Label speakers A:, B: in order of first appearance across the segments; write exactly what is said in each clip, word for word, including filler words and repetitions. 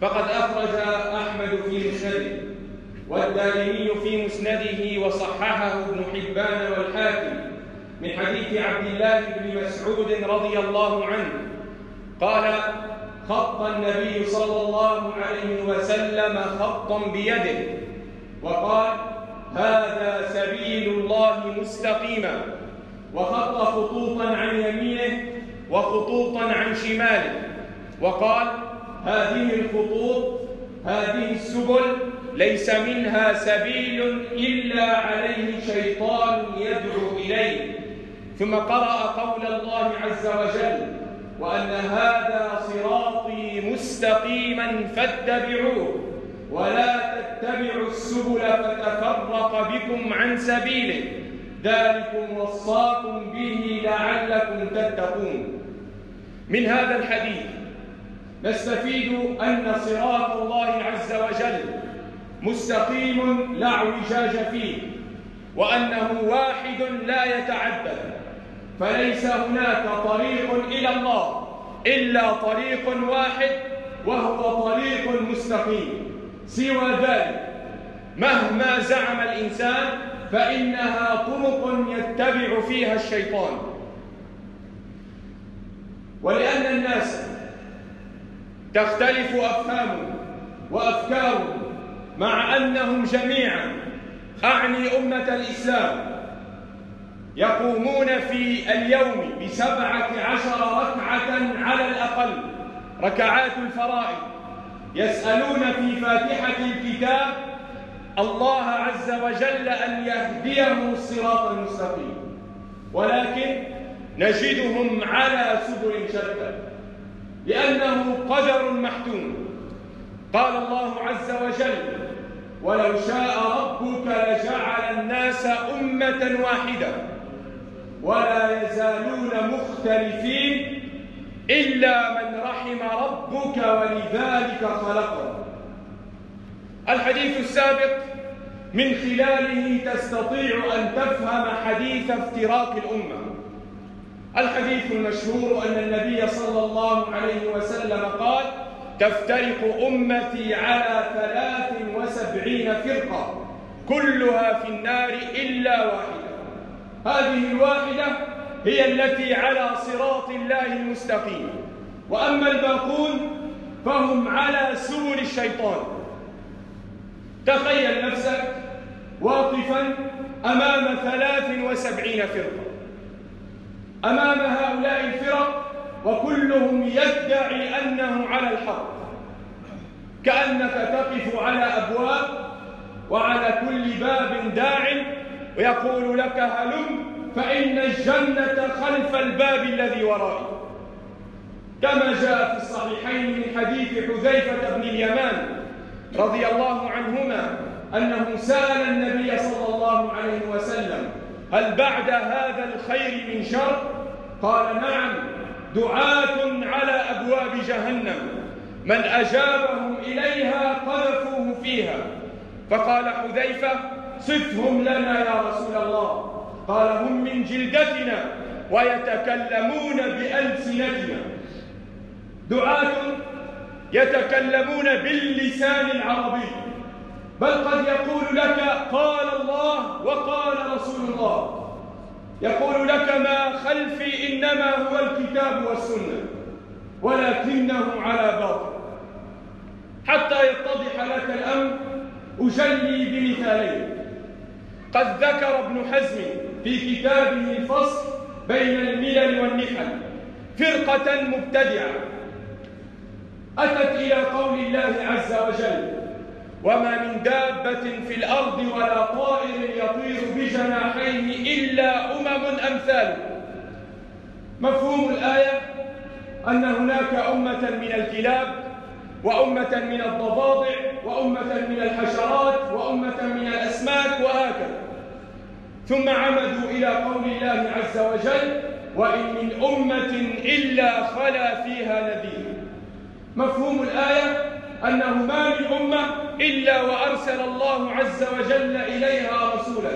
A: فقد أخرج أحمد في مسنده والدارمي في مسنده وصححه ابن حبان والحاكم من حديث عبد الله بن مسعود رضي الله عنه قال: خط النبي صلى الله عليه وسلم خطا بيده وقال: هذا سبيل الله مستقيما، وخط خطوطا عن يمينه وخطوطا عن شماله وقال: هذه الخطوط هذه السبل ليس منها سبيل إلا عليه شيطان يدعو إليه. ثم قرأ قول الله عز وجل: وأن هذا صراطي مستقيما فاتبعوه ولا تتبعوا السبل فتفرق بكم عن سبيله ذلكم وصاكم به لعلكم تتقون. من هذا الحديث نستفيد أن صراط الله عز وجل مستقيم لا اعوجاج فيه، وأنه واحد لا يتعدد، فليس هناك طريق إلى الله إلا طريق واحد وهو طريق مستقيم. سوى ذلك مهما زعم الإنسان فإنها طرق يتبع فيها الشيطان. ولأن الناس تختلف أفهامهم وأفكارهم مع أنهم جميعا، أعني أمة الإسلام، يقومون في اليوم بسبعة عشر ركعة على الأقل ركعات الفرائض، يسألون في فاتحة الكتاب الله عز وجل أن يهديهم الصراط المستقيم، ولكن نجدهم على سبل شتى لأنه قدر محتوم. قال الله عز وجل: ولو شاء ربك لجعل الناس أمة واحدة ولا يزالون مختلفين إلا من رحم ربك ولذلك خلقهم. الحديث السابق من خلاله تستطيع أن تفهم حديث افتراق الأمة. الحديث المشهور أن النبي صلى الله عليه وسلم قال: تفترق أمتي على ثلاث وسبعين فرقة كلها في النار إلا واحدة. هذه الواحدة هي التي على صراط الله المستقيم، وأما الباقون فهم على سبل الشيطان. تخيل نفسك واقفا أمام ثلاث وسبعين فرقة، أمام هؤلاء الفرق وكلهم يدعي أنه على الحق، كأنك تقف على أبواب وعلى كل باب داع ويقول لك: هلم فإن الجنة خلف الباب الذي ورائي. كما جاء في الصحيحين من حديث حذيفة بن اليمان رضي الله عنهما أنه سأل النبي صلى الله عليه وسلم: هل بعد هذا الخير من شر؟ قال: نعم، دعاة على أبواب جهنم من أجابهم إليها قذفوه فيها. فقال حذيفة: صفهم لنا يا رسول الله. قال: هم من جلدتنا ويتكلمون بألسنتنا، دعاة يتكلمون باللسان العربي، بل قد يقول لك قال الله وقال رسول الله، يقول لك ما خلفي إنما هو الكتاب والسنة، ولكنه على باطل. حتى يتضح لك الأمر أجلي بمثالين. قد ذكر ابن حزم في كتابه الفصل بين الملل والنحل فرقة مبتدعة أتت إلى قول الله عز وجل: وما من دابة في الأرض ولا طائر يطير بجناحيه إلا أمم أمثالكم. مفهوم الآية أن هناك أمة من الكلاب وأمة من الضفادع وأمة من الحشرات وأمة من الأسماك وهكذا، ثم عمدوا إلى قول الله عز وجل: وإن من أمة إلا خلا فيها نذير. مفهوم الآية أنه ما من أمة إلا وأرسل الله عز وجل إليها رسولا.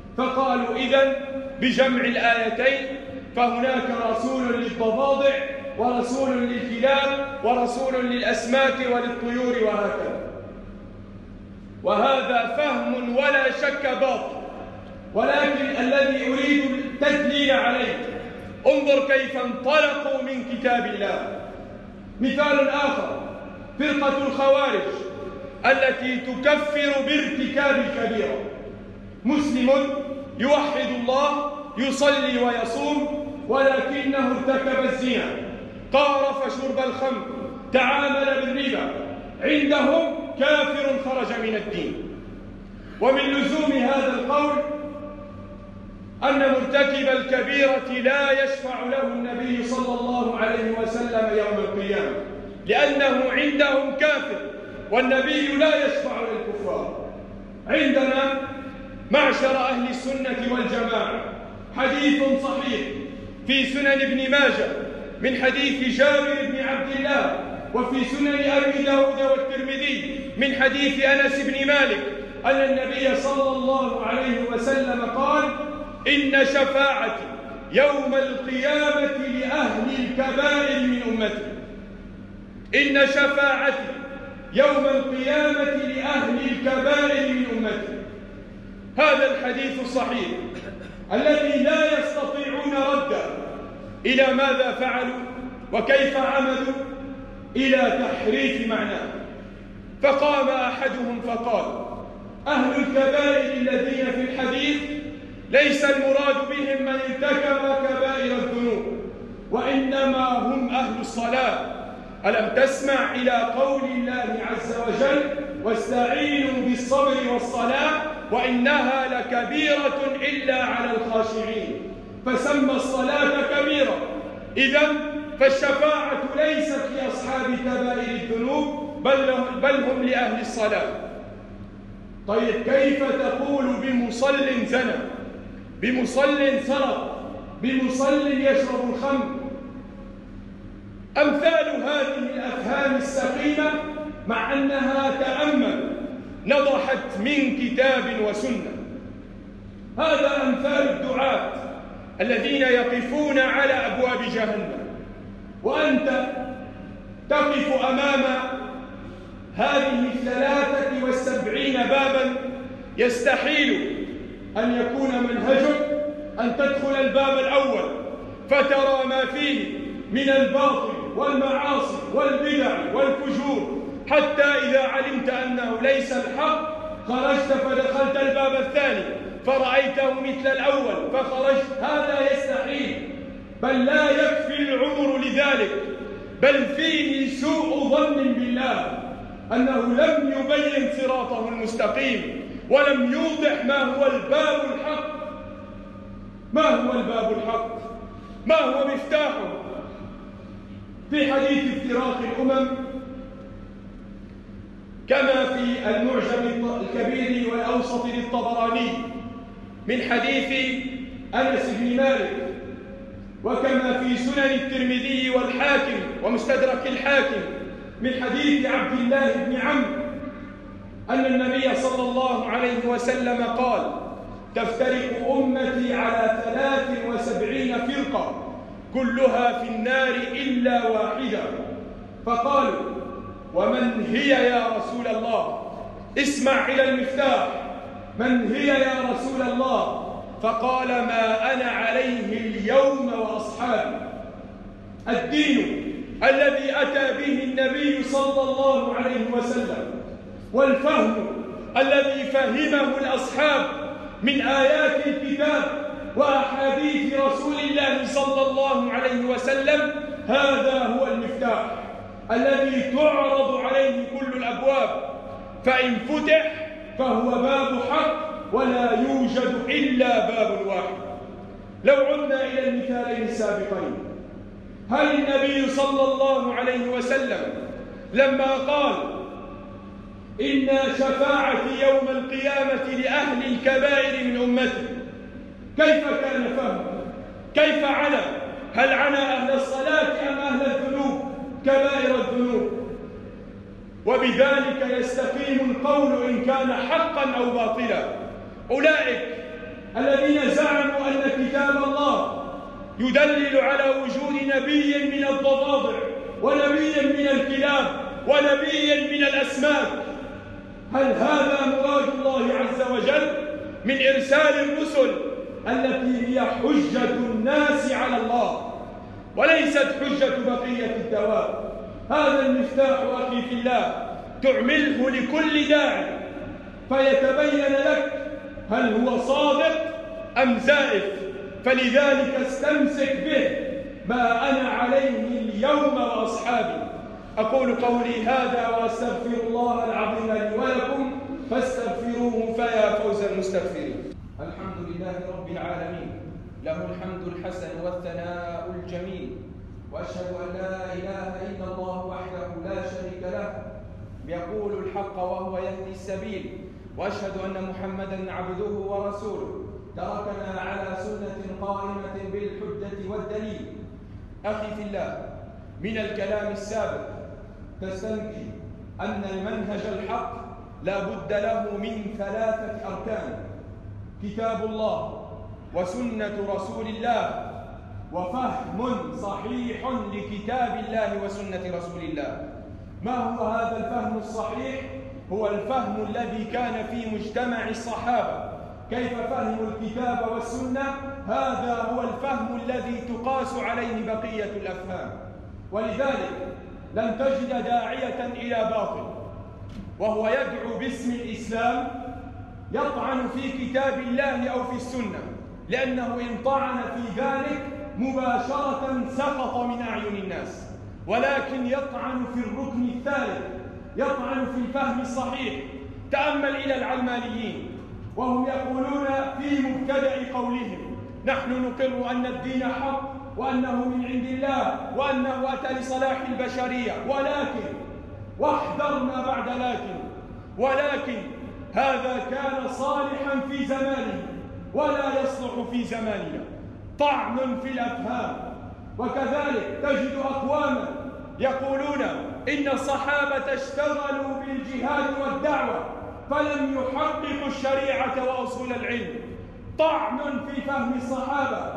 A: فقالوا إذن بجمع الآيتين فهناك رسول للضفادع ورسول للكلاب ورسول للأسماك وللطيور وهكذا. وهذا فهم ولا شك باطل، ولكن الذي أريد التدليل عليه انظر كيف انطلقوا من كتاب الله. مثال آخر فرقة الخوارج التي تكفر بارتكاب الكبيرة. مسلم يوحد الله يصلي ويصوم ولكنه ارتكب الزنا، قارف شرب الخمر، تعامل بالربا، عندهم كافر خرج من الدين. ومن لزوم هذا القول أن مرتكب الكبيرة لا يشفع له النبي صلى الله عليه وسلم يوم القيامة، لأنه عندهم كافر والنبي لا يشفع للكفار. عندنا معشر أهل السنة والجماعة حديث صحيح في سنن ابن ماجه من حديث جابر بن عبد الله، وفي سنن أبي داود والترمذي من حديث أنس بن مالك أن النبي صلى الله عليه وسلم قال: إن شفاعتي يوم القيامة لأهل الكبائر من أمتي. إن شفاعتي يوم القيامة لأهل الكبائر من أمتي. هذا الحديث الصحيح الذي لا يستطيعون رده إلى ماذا فعلوا وكيف عملوا إلى تحريف معناه. فقام أحدهم فقال: أهل الكبائر الذين في الحديث ليس المراد بهم من ارتكب كبائر الذنوب، وإنما هم أهل الصلاة. ألم تسمع إلى قول الله عز وجل: واستعينوا بالصبر والصلاة وإنها لكبيرة إلا على الخاشعين، فسمى الصلاة كبيرة. إذن فالشفاعة ليست لأصحاب كبائر الذنوب بل هم لأهل الصلاة. طيب كيف تقول بمصل زنى، بمصل سرق، بمصل يشرب الخمر؟ أمثال هذه الأفهام السقيمة مع أنها تأمل نضحت من كتاب وسنة. هذا أمثال الدعاة الذين يقفون على أبواب جهنم، وأنت تقف أمام هذه الثلاثة والسبعين بابا يستحيل أن يكون منهجك أن تدخل الباب الأول فترى ما فيه من الباطل والمعاصي والبدع والفجور، حتى إذا علمت أنه ليس الحق خرجت فدخلت الباب الثاني فرأيته مثل الأول فخرجت. هذا يستحيل، بل لا يكفي العمر لذلك، بل فيه سوء ظن بالله أنه لم يبين صراطه المستقيم ولم يوضح ما هو الباب الحق. ما هو الباب الحق؟ ما هو مفتاحه؟ في حديث افتراق الأمم كما في المعجم الكبير والأوسط للطبراني من حديث أنس بن مالك، وكما في سنن الترمذي والحاكم ومستدرك الحاكم من حديث عبد الله بن عمرو أن النبي صلى الله عليه وسلم قال: تفترق أمتي على ثلاث وسبعين فرقة كلها في النار إلا واحدة. فقالوا: ومن هي يا رسول الله؟ اسمع إلى المفتاح، من هي يا رسول الله؟ فقال: ما أنا عليه اليوم وأصحابي. الدين الذي أتى به النبي صلى الله عليه وسلم والفهم الذي فهمه الأصحاب من آيات الكتاب وأحاديث رسول الله صلى الله عليه وسلم، هذا هو المفتاح الذي تعرض عليه كل الأبواب، فإن فتح فهو باب حق ولا يوجد إلا باب واحد. لو عدنا إلى المثالين السابقين، هل النبي صلى الله عليه وسلم لما قال: إن شفاعتي يوم القيامة لأهل الكبائر من أمتي، كيف كان فهمه؟ كيف عنا؟ هل عنا أهل الصلاة أم أهل الذنوب كبائر الذنوب؟ وبذلك يستقيم القول إن كان حقا أو باطلا. أولئك الذين زعموا أن كتاب الله يدلل على وجود نبي من الضفادع ونبي من الكلاب ونبي من الأسماك. هل هذا مراد الله عز وجل من إرسال الرسل التي هي حجة الناس على الله وليست حجة بقية الدواب؟ هذا المفتاح أخي في الله، تعمله لكل داعي فيتبين لك هل هو صادق أم زائف، فلذلك استمسك به ما أنا عليه اليوم وأصحابي. أقول قولي هذا وأستغفر الله العظيم لي ولكم فاستغفروه فيا فوز المستغفرين. الحمد لله رب العالمين، له الحمد الحسن والثناء الجميل، وأشهد أن لا إله إلا الله وحده لا شريك له يقول الحق وهو يهدي السبيل، وأشهد أن محمدًا عبده ورسوله تركنا على سنة قائمة بالحجة والدليل. أخي في الله، من الكلام السابق تستنتج أن المنهج الحق لا بد له من ثلاثة أركان: كتاب الله وسنة رسول الله وفهم صحيح لكتاب الله وسنة رسول الله. ما هو هذا الفهم الصحيح؟ هو الفهم الذي كان في مجتمع الصحابة. كيف فهموا الكتاب والسنة؟ هذا هو الفهم الذي تقاس عليه بقية الأفهام. ولذلك لن تجد داعية إلى باطل وهو يدعو باسم الإسلام يطعن في كتاب الله أو في السنة، لأنه إن طعن في ذلك مباشرة سقط من أعين الناس، ولكن يطعن في الركن الثالث، يطعن في الفهم الصحيح. تأمل إلى العلمانيين وهم يقولون في مبتدأ قولهم: نحن نقر أن الدين حق وأنه من عند الله وأنه أتى لصلاح البشرية، ولكن واحذر ما بعد لكن ولكن هذا كان صالحا في زمانه ولا يصلح في زماننا. طعن في الأفهام. وكذلك تجد أقواما يقولون إن الصحابة اشتغلوا بالجهاد والدعوة فلم يحققوا الشريعة وأصول العلم. طعن في فهم الصحابة.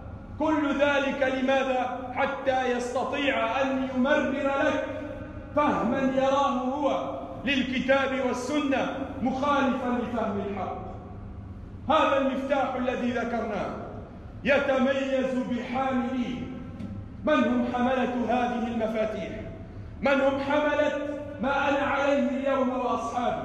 A: كل ذلك لماذا؟ حتى يستطيع أن يمرر لك فهما يراه هو للكتاب والسنة مخالفا لفهم الحق. هذا المفتاح الذي ذكرناه يتميز بحامليه. من هم حملة هذه المفاتيح؟ من هم حملة ما أنا عليه اليوم وأصحابي؟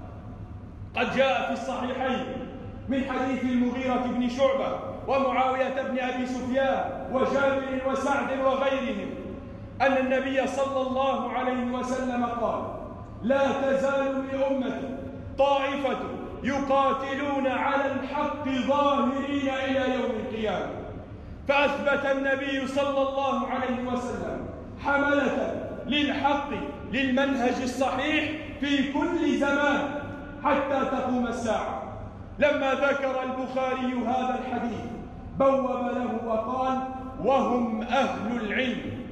A: قد جاء في الصحيحين من حديث المغيرة بن شعبة ومعاوية بن أبي سفيان وجابر وسعد وغيرهم أن النبي صلى الله عليه وسلم قال: لا تزال لأمتي طائفة يقاتلون على الحق ظاهرين إلى يوم القيامة. فأثبت النبي صلى الله عليه وسلم حملة للحق للمنهج الصحيح في كل زمان حتى تقوم الساعة. لما ذكر البخاري هذا الحديث بوب له وقال: وهم أهل العلم.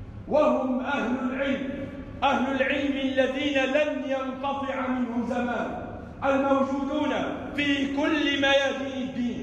A: وهم أهل العلم، أهل العلم الذين لن ينقطع منهم زمان، الموجودون في كل ميادين الدين.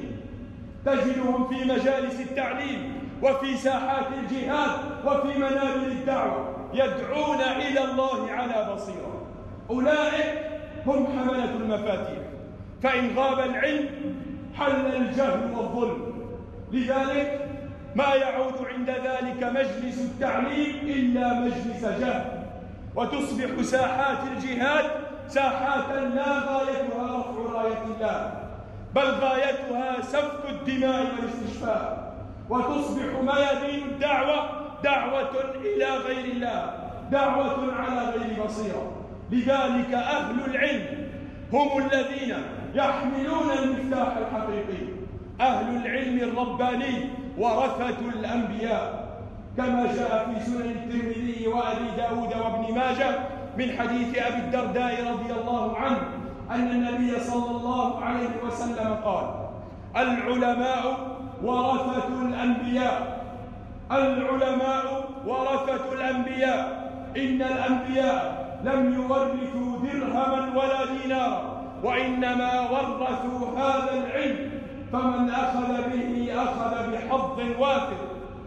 A: تجدهم في مجالس التعليم وفي ساحات الجهاد وفي منابر الدعوة يدعون إلى الله على بصيرة. أولئك هم حملة المفاتيح، فإن غاب العلم حل الجهل والظلم. لذلك ما يعود عند ذلك مجلس التعليم إلا مجلس جهل، وتصبح ساحات الجهاد ساحات لا غايتها رفع راية الله، بل غايتها سفك الدماء والاستشفاء، وتصبح ميادين الدعوة دعوة إلى غير الله، دعوة على غير بصيرة. لذلك أهل العلم هم الذين يحملون المفتاح الحقيقي. أهل العلم الرباني ورثة الأنبياء، كما جاء في سنن الترمذي وأبي داود وابن ماجه من حديث أبي الدرداء رضي الله عنه أن النبي صلى الله عليه وسلم قال: العلماء ورثة الأنبياء. العلماء ورثة الأنبياء. إن الأنبياء لم يورثوا درهما ولا دينارا، وإنما ورثوا هذا العلم، فمن أخذ به أخذ بحظ وافر.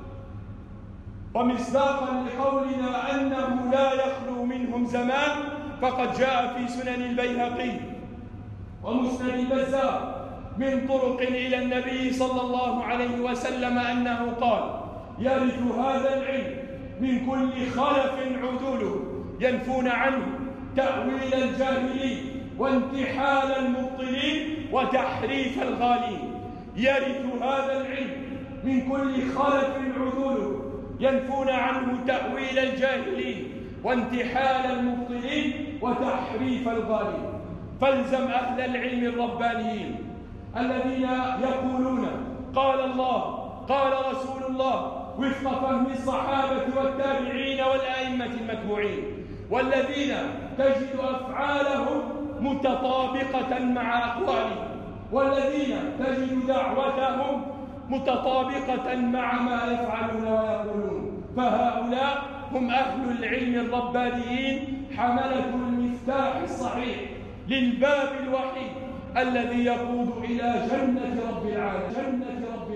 A: ومصداقا لقولنا أنه لا يخلو منهم زمان فقد جاء في سنن البيهقي ومسند البزار من طرق إلى النبي صلى الله عليه وسلم أنه قال: يرث هذا العلم من كل خلف عدوله ينفون عنه تأويل الجاهلين وانتحال المبطلين وتحريف الغالين. يرث هذا العلم من كل خلف عدوله ينفون عنه تأويل الجاهلين وانتحال المبطلين وتحريف الغالين. فالزم أهل العلم الربانيين الذين يقولون قال الله قال رسول الله وفق فهم الصحابة والتابعين والأئمة المتبوعين، والذين تجد أفعالهم متطابقة مع أقوالهم، والذين تجد دعوتهم متطابقة مع ما يفعلون ويقولون. فهؤلاء هم أهل العلم الربانيين حملة المفتاح الصحيح للباب الوحيد الذي يقود إلى جنة رب العالمين. جنة رب